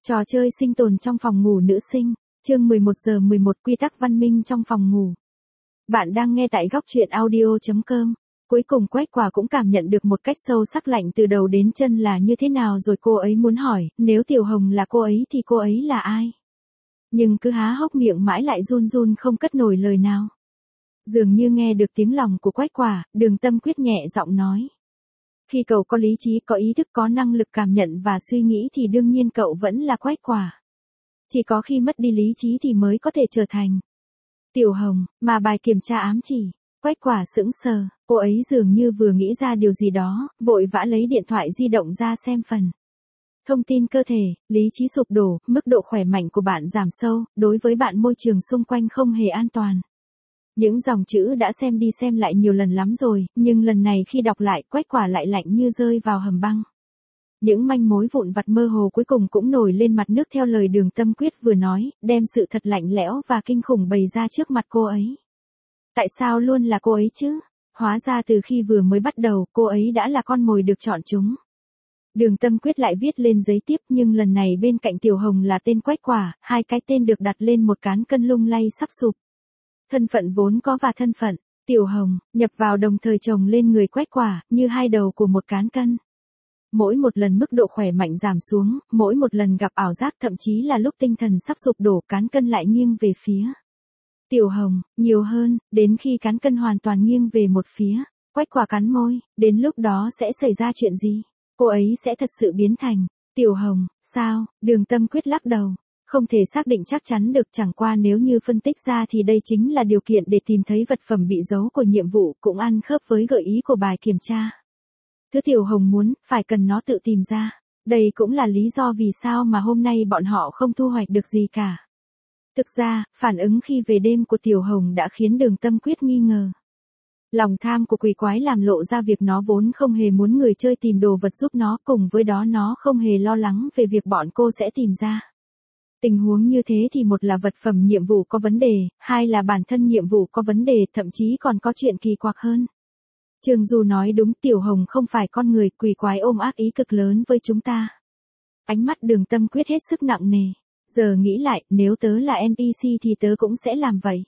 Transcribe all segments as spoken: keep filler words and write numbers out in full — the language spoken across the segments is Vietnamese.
Trò chơi sinh tồn trong phòng ngủ nữ sinh, chương mười một giờ mười một quy tắc văn minh trong phòng ngủ. Bạn đang nghe tại góc truyện audio chấm com. Cuối cùng Quách Quả cũng cảm nhận được một cách sâu sắc lạnh từ đầu đến chân là như thế nào rồi cô ấy muốn hỏi, nếu Tiểu Hồng là cô ấy thì cô ấy là ai? Nhưng cứ há hốc miệng mãi lại run run không cất nổi lời nào. Dường như nghe được tiếng lòng của Quách Quả, Đường Tâm Quyết nhẹ giọng nói. Khi cậu có lý trí, có ý thức, có năng lực cảm nhận và suy nghĩ thì đương nhiên cậu vẫn là Quách Quả. Chỉ có khi mất đi lý trí thì mới có thể trở thành Tiểu Hồng, mà bài kiểm tra ám chỉ. Quách Quả sững sờ, cô ấy dường như vừa nghĩ ra điều gì đó, vội vã lấy điện thoại di động ra xem phần thông tin cơ thể, lý trí sụp đổ, mức độ khỏe mạnh của bạn giảm sâu, đối với bạn môi trường xung quanh không hề an toàn. Những dòng chữ đã xem đi xem lại nhiều lần lắm rồi, nhưng lần này khi đọc lại, Quách Quả lại lạnh như rơi vào hầm băng. Những manh mối vụn vặt mơ hồ cuối cùng cũng nổi lên mặt nước theo lời Đường Tâm Quyết vừa nói, đem sự thật lạnh lẽo và kinh khủng bày ra trước mặt cô ấy. Tại sao luôn là cô ấy chứ? Hóa ra từ khi vừa mới bắt đầu, cô ấy đã là con mồi được chọn chúng. Đường Tâm Quyết lại viết lên giấy tiếp, nhưng lần này bên cạnh Tiểu Hồng là tên Quách Quả, hai cái tên được đặt lên một cán cân lung lay sắp sụp. Thân phận vốn có và thân phận, Tiểu Hồng, nhập vào đồng thời chồng lên người Quách Quả, như hai đầu của một cán cân. Mỗi một lần mức độ khỏe mạnh giảm xuống, mỗi một lần gặp ảo giác, thậm chí là lúc tinh thần sắp sụp đổ, cán cân lại nghiêng về phía Tiểu Hồng, nhiều hơn, đến khi cán cân hoàn toàn nghiêng về một phía, Quách Quả cắn môi, đến lúc đó sẽ xảy ra chuyện gì? Cô ấy sẽ thật sự biến thành Tiểu Hồng, sao? Đường Tâm Quyết lắc đầu. Không thể xác định chắc chắn được, chẳng qua nếu như phân tích ra thì đây chính là điều kiện để tìm thấy vật phẩm bị giấu của nhiệm vụ, cũng ăn khớp với gợi ý của bài kiểm tra. Thứ Tiểu Hồng muốn, phải cần nó tự tìm ra. Đây cũng là lý do vì sao mà hôm nay bọn họ không thu hoạch được gì cả. Thực ra, phản ứng khi về đêm của Tiểu Hồng đã khiến Đường Tâm Quyết nghi ngờ. Lòng tham của quỷ quái làm lộ ra việc nó vốn không hề muốn người chơi tìm đồ vật giúp nó, cùng với đó nó không hề lo lắng về việc bọn cô sẽ tìm ra. Tình huống như thế thì một là vật phẩm nhiệm vụ có vấn đề, hai là bản thân nhiệm vụ có vấn đề, thậm chí còn có chuyện kỳ quặc hơn. Trương Du nói đúng, Tiểu Hồng không phải con người, quỷ quái ôm ác ý cực lớn với chúng ta. Ánh mắt Đường Tâm Quyết hết sức nặng nề. Giờ nghĩ lại, nếu tớ là en pê xê thì tớ cũng sẽ làm vậy.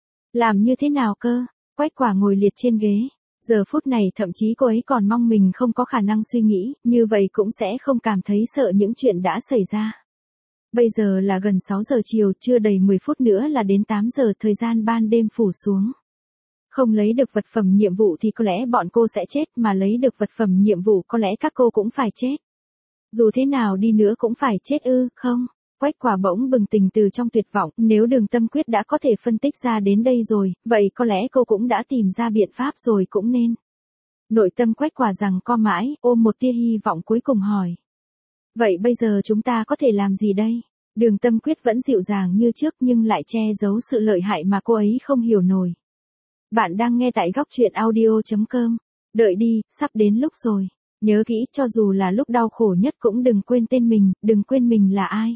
Làm như thế nào cơ? Quách Quả ngồi liệt trên ghế. Giờ phút này thậm chí cô ấy còn mong mình không có khả năng suy nghĩ, như vậy cũng sẽ không cảm thấy sợ những chuyện đã xảy ra. Bây giờ là gần sáu giờ chiều, chưa đầy mười phút nữa là đến tám giờ, thời gian ban đêm phủ xuống. Không lấy được vật phẩm nhiệm vụ thì có lẽ bọn cô sẽ chết, mà lấy được vật phẩm nhiệm vụ có lẽ các cô cũng phải chết. Dù thế nào đi nữa cũng phải chết ư, không? Quách Quả bỗng bừng tỉnh từ trong tuyệt vọng, nếu Đường Tâm Quyết đã có thể phân tích ra đến đây rồi, vậy có lẽ cô cũng đã tìm ra biện pháp rồi cũng nên. Nội tâm Quách Quả giằng co mãi, ôm một tia hy vọng cuối cùng hỏi. Vậy bây giờ chúng ta có thể làm gì đây? Đường Tâm Quyết vẫn dịu dàng như trước nhưng lại che giấu sự lợi hại mà cô ấy không hiểu nổi. Bạn đang nghe tại góc truyện audio chấm com. Đợi đi, sắp đến lúc rồi. Nhớ kỹ, cho dù là lúc đau khổ nhất cũng đừng quên tên mình, đừng quên mình là ai.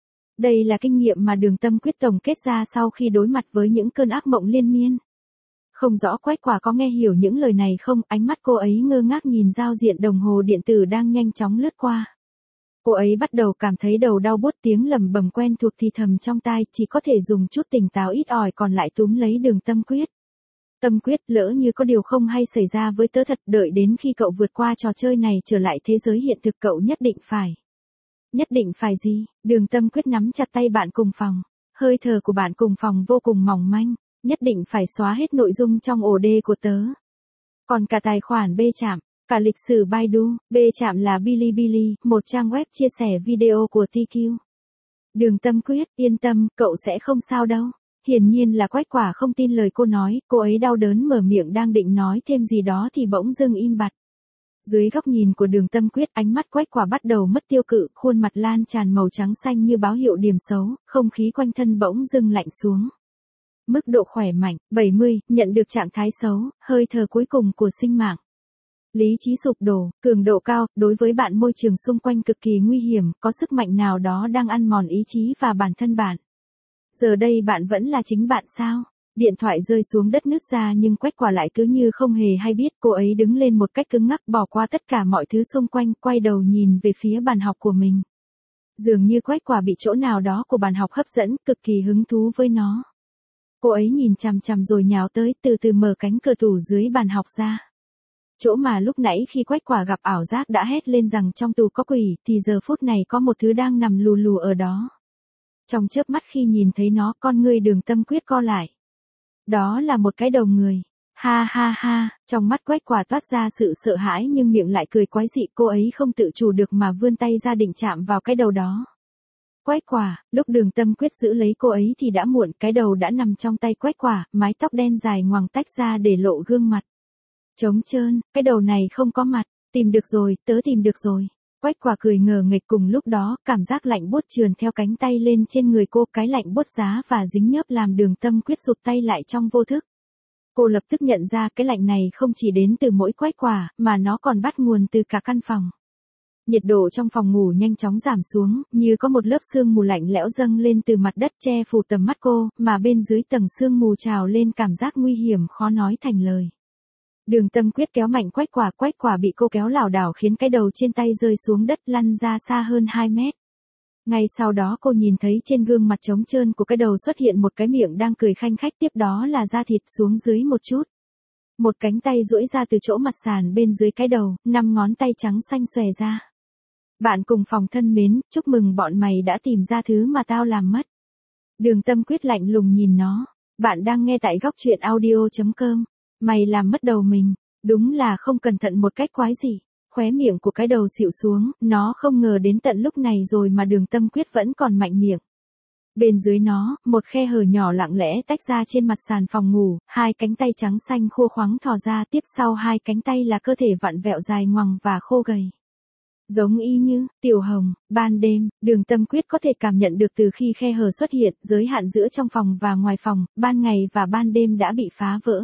Đây là kinh nghiệm mà Đường Tâm Quyết tổng kết ra sau khi đối mặt với những cơn ác mộng liên miên. Không rõ Quách Quả có nghe hiểu những lời này không, ánh mắt cô ấy ngơ ngác nhìn giao diện đồng hồ điện tử đang nhanh chóng lướt qua. Cô ấy bắt đầu cảm thấy đầu đau buốt, tiếng lẩm bẩm quen thuộc thì thầm trong tai, chỉ có thể dùng chút tỉnh táo ít ỏi còn lại túm lấy Đường Tâm Quyết. Tâm Quyết, lỡ như có điều không hay xảy ra với tớ thật, đợi đến khi cậu vượt qua trò chơi này trở lại thế giới hiện thực cậu nhất định phải. Nhất định phải gì? Đường Tâm Quyết nắm chặt tay bạn cùng phòng. Hơi thở của bạn cùng phòng vô cùng mỏng manh. Nhất định phải xóa hết nội dung trong ổ đê của tớ. Còn cả tài khoản B Trạm, cả lịch sử Baidu, B Trạm là Bilibili, một trang web chia sẻ video của tê quy. Đường Tâm Quyết, yên tâm, cậu sẽ không sao đâu. Hiển nhiên là Quách Quả không tin lời cô nói, cô ấy đau đớn mở miệng đang định nói thêm gì đó thì bỗng dưng im bặt. Dưới góc nhìn của Đường Tâm Quyết, ánh mắt Quách Quả bắt đầu mất tiêu cự, khuôn mặt lan tràn màu trắng xanh như báo hiệu điểm xấu, không khí quanh thân bỗng dưng lạnh xuống. Mức độ khỏe mạnh, bảy mươi, nhận được trạng thái xấu, hơi thở cuối cùng của sinh mạng. Lý trí sụp đổ, cường độ cao, đối với bạn môi trường xung quanh cực kỳ nguy hiểm, có sức mạnh nào đó đang ăn mòn ý chí và bản thân bạn. Giờ đây bạn vẫn là chính bạn sao? Điện thoại rơi xuống đất nứt ra nhưng Quách Quả lại cứ như không hề hay biết, cô ấy đứng lên một cách cứng ngắc, bỏ qua tất cả mọi thứ xung quanh, quay đầu nhìn về phía bàn học của mình. Dường như Quách Quả bị chỗ nào đó của bàn học hấp dẫn, cực kỳ hứng thú với nó. Cô ấy nhìn chằm chằm rồi nhào tới, từ từ mở cánh cửa tủ dưới bàn học ra. Chỗ mà lúc nãy khi Quách Quả gặp ảo giác đã hét lên rằng trong tù có quỷ, thì giờ phút này có một thứ đang nằm lù lù ở đó. Trong chớp mắt khi nhìn thấy nó, con ngươi Đường Tâm Quyết co lại. Đó là một cái đầu người. Ha ha ha, trong mắt Quách Quả toát ra sự sợ hãi nhưng miệng lại cười quái dị, cô ấy không tự chủ được mà vươn tay ra định chạm vào cái đầu đó. Quách Quả, lúc Đường Tâm Quyết giữ lấy cô ấy thì đã muộn, cái đầu đã nằm trong tay Quách Quả, mái tóc đen dài ngoằng tách ra để lộ gương mặt. Trống trơn, cái đầu này không có mặt, tìm được rồi, tớ tìm được rồi. Quách Quả cười ngờ nghệch, cùng lúc đó, cảm giác lạnh buốt trườn theo cánh tay lên trên người cô, cái lạnh buốt giá và dính nhớp làm Đường Tâm Quyết rụt tay lại trong vô thức. Cô lập tức nhận ra cái lạnh này không chỉ đến từ mỗi Quách Quả, mà nó còn bắt nguồn từ cả căn phòng. Nhiệt độ trong phòng ngủ nhanh chóng giảm xuống, như có một lớp sương mù lạnh lẽo dâng lên từ mặt đất che phủ tầm mắt cô, mà bên dưới tầng sương mù trào lên cảm giác nguy hiểm khó nói thành lời. Đường Tâm Quyết kéo mạnh Quách Quả, Quách Quả bị cô kéo lảo đảo khiến cái đầu trên tay rơi xuống đất, lăn ra xa hơn hai mét. Ngay sau đó cô nhìn thấy trên gương mặt trống trơn của cái đầu xuất hiện một cái miệng đang cười khanh khách, tiếp đó là da thịt xuống dưới một chút. Một cánh tay duỗi ra từ chỗ mặt sàn bên dưới cái đầu, năm ngón tay trắng xanh xòe ra. Bạn cùng phòng thân mến, chúc mừng bọn mày đã tìm ra thứ mà tao làm mất. Đường Tâm Quyết lạnh lùng nhìn nó. Bạn đang nghe tại góc truyện audio chấm com. Mày làm mất đầu mình, đúng là không cẩn thận một cách quái dị. Khóe miệng của cái đầu xịu xuống, nó không ngờ đến tận lúc này rồi mà Đường Tâm Quyết vẫn còn mạnh miệng. Bên dưới nó, một khe hở nhỏ lặng lẽ tách ra trên mặt sàn phòng ngủ, hai cánh tay trắng xanh khô khoắng thò ra, tiếp sau hai cánh tay là cơ thể vặn vẹo dài ngoằng và khô gầy. Giống y như, Tiểu Hồng, ban đêm, Đường Tâm Quyết có thể cảm nhận được từ khi khe hở xuất hiện, giới hạn giữa trong phòng và ngoài phòng, ban ngày và ban đêm đã bị phá vỡ.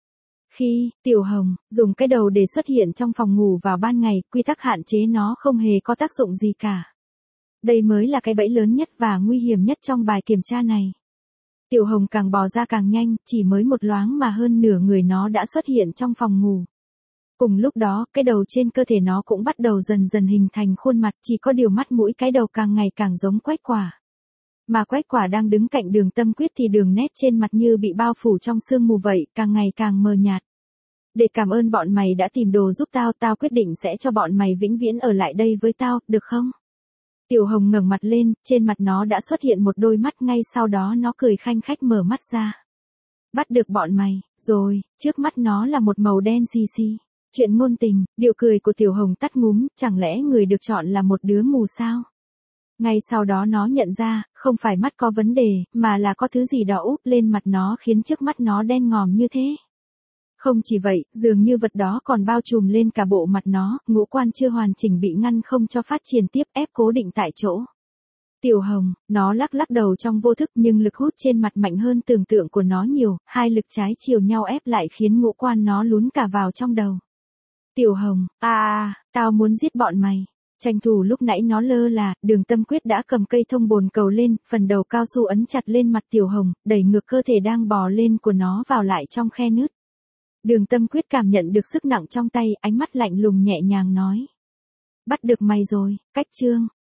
Khi, Tiểu Hồng, dùng cái đầu để xuất hiện trong phòng ngủ vào ban ngày, quy tắc hạn chế nó không hề có tác dụng gì cả. Đây mới là cái bẫy lớn nhất và nguy hiểm nhất trong bài kiểm tra này. Tiểu Hồng càng bò ra càng nhanh, chỉ mới một loáng mà hơn nửa người nó đã xuất hiện trong phòng ngủ. Cùng lúc đó, cái đầu trên cơ thể nó cũng bắt đầu dần dần hình thành khuôn mặt, chỉ có điều mắt mũi cái đầu càng ngày càng giống Quách Quả. Mà Quách Quả đang đứng cạnh Đường Tâm Quyết thì đường nét trên mặt như bị bao phủ trong sương mù vậy, càng ngày càng mờ nhạt. Để cảm ơn bọn mày đã tìm đồ giúp tao, tao quyết định sẽ cho bọn mày vĩnh viễn ở lại đây với tao, được không? Tiểu Hồng ngẩng mặt lên, trên mặt nó đã xuất hiện một đôi mắt, ngay sau đó nó cười khanh khách mở mắt ra. Bắt được bọn mày, rồi, trước mắt nó là một màu đen xì xì. Chuyện ngôn tình, điệu cười của Tiểu Hồng tắt ngúm, chẳng lẽ người được chọn là một đứa mù sao? Ngay sau đó nó nhận ra, không phải mắt có vấn đề, mà là có thứ gì đó úp lên mặt nó khiến trước mắt nó đen ngòm như thế. Không chỉ vậy, dường như vật đó còn bao trùm lên cả bộ mặt nó, ngũ quan chưa hoàn chỉnh bị ngăn không cho phát triển tiếp, ép cố định tại chỗ. Tiểu Hồng, nó lắc lắc đầu trong vô thức nhưng lực hút trên mặt mạnh hơn tưởng tượng của nó nhiều, hai lực trái chiều nhau ép lại khiến ngũ quan nó lún cả vào trong đầu. Tiểu Hồng, à, à, tao muốn giết bọn mày. Tranh thủ lúc nãy nó lơ là, Đường Tâm Quyết đã cầm cây thông bồn cầu lên, phần đầu cao su ấn chặt lên mặt Tiểu Hồng, đẩy ngược cơ thể đang bò lên của nó vào lại trong khe nứt. Đường Tâm Quyết cảm nhận được sức nặng trong tay, ánh mắt lạnh lùng nhẹ nhàng nói. Bắt được mày rồi, Cách Trương.